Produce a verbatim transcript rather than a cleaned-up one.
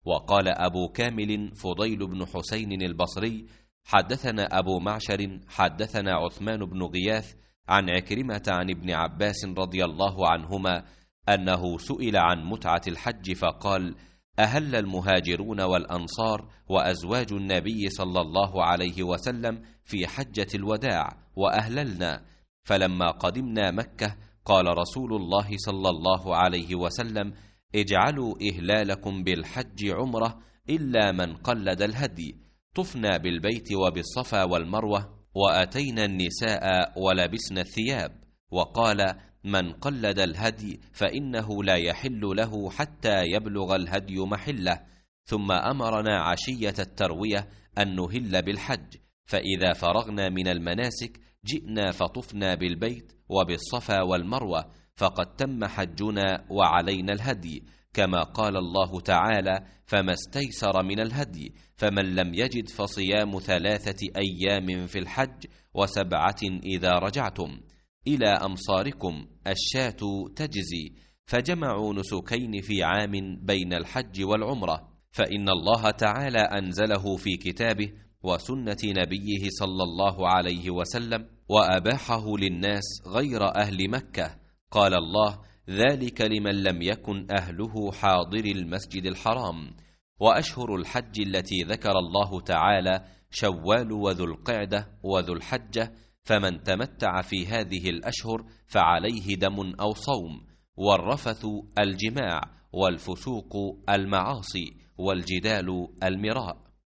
وقال أبو كامل فضيل بن حسين البصري: حدثنا أبو معشر حدثنا عثمان بن غياث عن عكرمة عن ابن عباس رضي الله عنهما أنه سئل عن متعة الحج فقال: أهل المهاجرون والأنصار وأزواج النبي صلى الله عليه وسلم في حجة الوداع وأهللنا، فلما قدمنا مكة قال رسول الله صلى الله عليه وسلم: اجعلوا إهلالكم بالحج عمرة إلا من قلد الهدي، طفنا بالبيت وبالصفا والمروة وأتينا النساء ولبسنا الثياب. وقال: من قلد الهدي فإنه لا يحل له حتى يبلغ الهدي محله. ثم أمرنا عشية التروية أن نهل بالحج، فإذا فرغنا من المناسك جئنا فطفنا بالبيت وبالصفا والمروة، فقد تم حجنا وعلينا الهدي، كما قال الله تعالى: فما استيسر من الهدي، فمن لم يجد فصيام ثلاثة أيام في الحج وسبعة إذا رجعتم إلى أمصاركم، الشاة تجزي. فجمعوا نسكين في عام بين الحج والعمرة، فإن الله تعالى أنزله في كتابه وسنة نبيه صلى الله عليه وسلم، وأباحه للناس غير أهل مكة. قال الله: ذلك لمن لم يكن أهله حاضر المسجد الحرام. وأشهر الحج التي ذكر الله تعالى شوال وذو القعدة وذو الحجة، فمن تمتع في هذه الأشهر فعليه دم أو صوم. والرفث الجماع، والفسوق المعاصي، والجدال المراء.